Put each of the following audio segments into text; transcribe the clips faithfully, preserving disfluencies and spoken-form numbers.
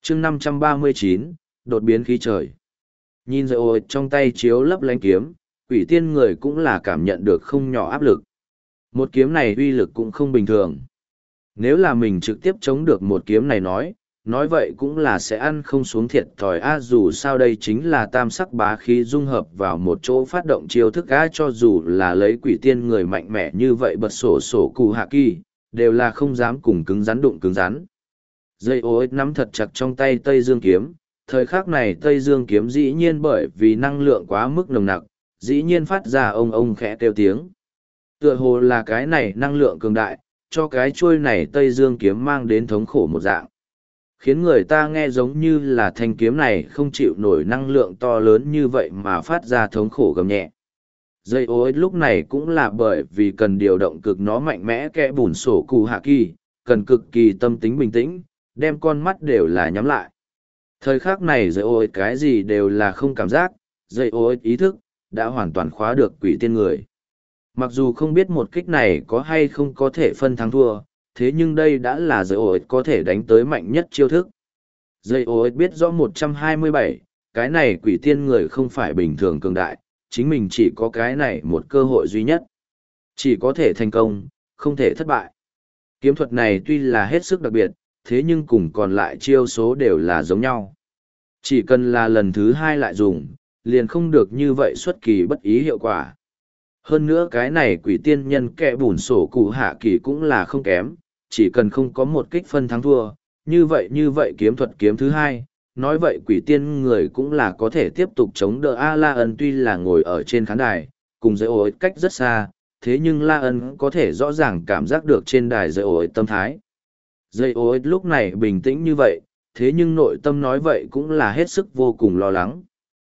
chương năm trăm ba mươi chín, đột biến khí trời. Nhìn dây ôi trong tay chiếu lấp lánh kiếm, quỷ tiên người cũng là cảm nhận được không nhỏ áp lực. Một kiếm này uy lực cũng không bình thường. Nếu là mình trực tiếp chống được một kiếm này nói, nói vậy cũng là sẽ ăn không xuống thiệt thòi a, dù sao đây chính là tam sắc bá khí dung hợp vào một chỗ phát động chiêu thức a, cho dù là lấy quỷ tiên người mạnh mẽ như vậy bật sổ sổ cụ hạ kỳ, đều là không dám cùng cứng rắn đụng cứng rắn. Dây ô ích nắm thật chặt trong tay Tây Dương kiếm, thời khắc này Tây Dương kiếm dĩ nhiên bởi vì năng lượng quá mức nồng nặc, dĩ nhiên phát ra ông ông khẽ kêu tiếng. Tựa hồ là cái này năng lượng cường đại, cho cái chuôi này Tây Dương kiếm mang đến thống khổ một dạng. Khiến người ta nghe giống như là thanh kiếm này không chịu nổi năng lượng to lớn như vậy mà phát ra thống khổ gầm nhẹ. Dây ô ích lúc này cũng là bởi vì cần điều động cực nó mạnh mẽ kẽ bùn sổ cụ hạ kỳ, cần cực kỳ tâm tính bình tĩnh, đem con mắt đều là nhắm lại. Thời khắc này dây ô ích cái gì đều là không cảm giác, dây ô ích ý thức, đã hoàn toàn khóa được quỷ tiên người. Mặc dù không biết một kích này có hay không có thể phân thắng thua, thế nhưng đây đã là dây ô ích có thể đánh tới mạnh nhất chiêu thức. Dây ô ích biết rõ một trăm hai mươi bảy, cái này quỷ tiên người không phải bình thường cường đại, chính mình chỉ có cái này một cơ hội duy nhất. Chỉ có thể thành công, không thể thất bại. Kiếm thuật này tuy là hết sức đặc biệt, thế nhưng cùng còn lại chiêu số đều là giống nhau. Chỉ cần là lần thứ hai lại dùng, liền không được như vậy xuất kỳ bất ý hiệu quả. Hơn nữa cái này quỷ tiên nhân kẻ bùn sổ cụ hạ kỳ cũng là không kém, chỉ cần không có một kích phân thắng thua, như vậy như vậy kiếm thuật kiếm thứ hai, nói vậy quỷ tiên người cũng là có thể tiếp tục chống đỡ A La Ân tuy là ngồi ở trên khán đài, cùng dây ổi cách rất xa, thế nhưng La Ân có thể rõ ràng cảm giác được trên đài dây ổi tâm thái. Dây ổi lúc này bình tĩnh như vậy, thế nhưng nội tâm nói vậy cũng là hết sức vô cùng lo lắng.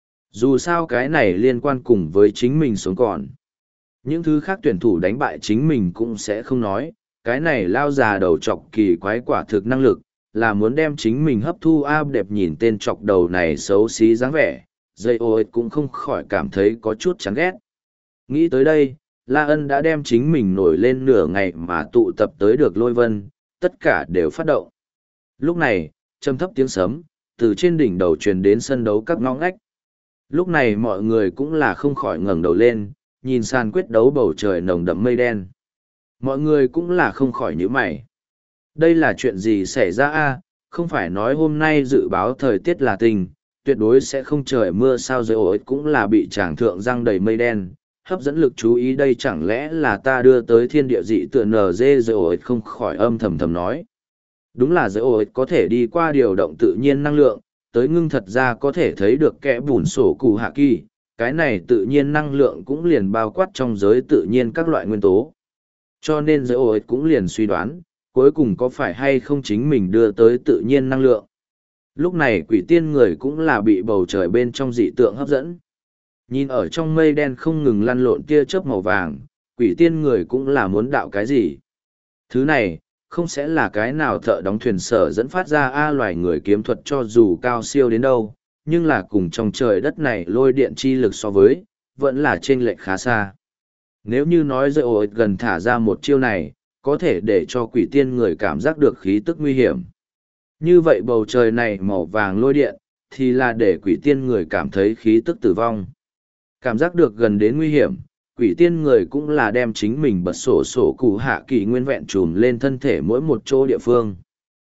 Dù sao cái này liên quan cùng với chính mình sống còn. Những thứ khác tuyển thủ đánh bại chính mình cũng sẽ không nói, cái này lao già đầu chọc kỳ quái quả thực năng lực, là muốn đem chính mình hấp thu áp đẹp nhìn tên chọc đầu này xấu xí dáng vẻ, dây ôi cũng không khỏi cảm thấy có chút chán ghét. Nghĩ tới đây, La Ân đã đem chính mình nổi lên nửa ngày mà tụ tập tới được lôi vân, tất cả đều phát động. Lúc này, trầm thấp tiếng sấm, từ trên đỉnh đầu truyền đến sân đấu các ngõ ngách. Lúc này mọi người cũng là không khỏi ngẩng đầu lên, nhìn sàn quyết đấu bầu trời nồng đậm mây đen. Mọi người cũng là không khỏi nhíu mày. Đây là chuyện gì xảy ra a? Không phải nói hôm nay dự báo thời tiết là tình, tuyệt đối sẽ không trời mưa sao rồi ổi cũng là bị tràng thượng răng đầy mây đen, hấp dẫn lực chú ý đây chẳng lẽ là ta đưa tới thiên địa dị tựa nờ dê rồi ổi không khỏi âm thầm thầm nói. Đúng là rồi ổi có thể đi qua điều động tự nhiên năng lượng, tới ngưng thật ra có thể thấy được kẽ bùn sổ cụ hạ kỳ, cái này tự nhiên năng lượng cũng liền bao quát trong giới tự nhiên các loại nguyên tố. Cho nên rồi ổi cũng liền suy đoán, cuối cùng có phải hay không chính mình đưa tới tự nhiên năng lượng. Lúc này quỷ tiên người cũng là bị bầu trời bên trong dị tượng hấp dẫn. Nhìn ở trong mây đen không ngừng lăn lộn tia chớp màu vàng, quỷ tiên người cũng là muốn đạo cái gì. Thứ này, không sẽ là cái nào thợ đóng thuyền sở dẫn phát ra A loài người kiếm thuật cho dù cao siêu đến đâu, nhưng là cùng trong trời đất này lôi điện chi lực so với, vẫn là chênh lệch khá xa. Nếu như nói dây ổi gần thả ra một chiêu này, có thể để cho quỷ tiên người cảm giác được khí tức nguy hiểm. Như vậy bầu trời này màu vàng lôi điện, thì là để quỷ tiên người cảm thấy khí tức tử vong. Cảm giác được gần đến nguy hiểm, quỷ tiên người cũng là đem chính mình bật sổ sổ cụ hạ kỳ nguyên vẹn trùm lên thân thể mỗi một chỗ địa phương.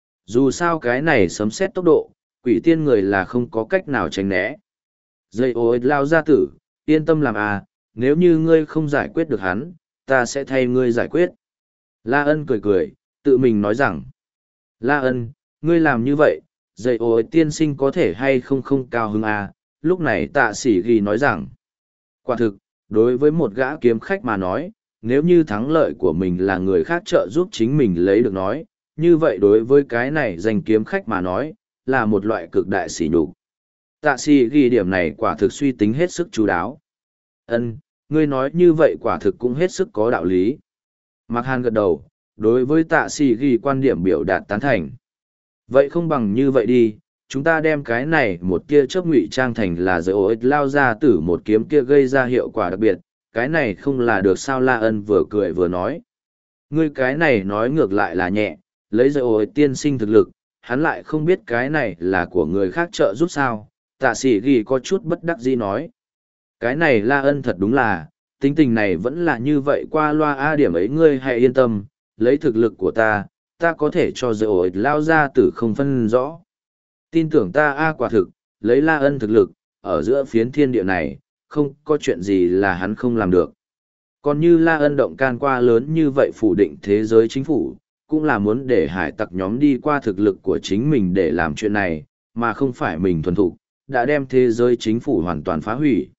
Dù sao cái này sấm xét tốc độ, quỷ tiên người là không có cách nào tránh né. Dây ôi lao gia tử, yên tâm làm à, nếu như ngươi không giải quyết được hắn, ta sẽ thay ngươi giải quyết. La Ân cười cười, tự mình nói rằng, La Ân, ngươi làm như vậy, dạy ôi tiên sinh có thể hay không không cao hứng à, lúc này tạ sĩ ghi nói rằng, quả thực, đối với một gã kiếm khách mà nói, nếu như thắng lợi của mình là người khác trợ giúp chính mình lấy được nói, như vậy đối với cái này danh kiếm khách mà nói, là một loại cực đại sỉ nhục. Tạ sĩ ghi điểm này quả thực suy tính hết sức chú đáo. Ân, ngươi nói như vậy quả thực cũng hết sức có đạo lý. Mạc Hàn gật đầu, đối với tạ sĩ ghi quan điểm biểu đạt tán thành. Vậy không bằng như vậy đi, chúng ta đem cái này một tia chớp ngụy trang thành là giới ối lao ra tử một kiếm kia gây ra hiệu quả đặc biệt, cái này không là được sao La Ân vừa cười vừa nói. Ngươi cái này nói ngược lại là nhẹ, lấy giới ối tiên sinh thực lực, hắn lại không biết cái này là của người khác trợ giúp sao, tạ sĩ ghi có chút bất đắc dĩ nói. Cái này La Ân thật đúng là, tính tình này vẫn là như vậy qua loa a điểm ấy ngươi hãy yên tâm, lấy thực lực của ta, ta có thể cho dễ ổi lao ra tử không phân rõ. Tin tưởng ta a quả thực, lấy La Ân thực lực, ở giữa phiến thiên địa này, không có chuyện gì là hắn không làm được. Còn như La Ân động can qua lớn như vậy phủ định thế giới chính phủ, cũng là muốn để hải tặc nhóm đi qua thực lực của chính mình để làm chuyện này, mà không phải mình thuần thục đã đem thế giới chính phủ hoàn toàn phá hủy.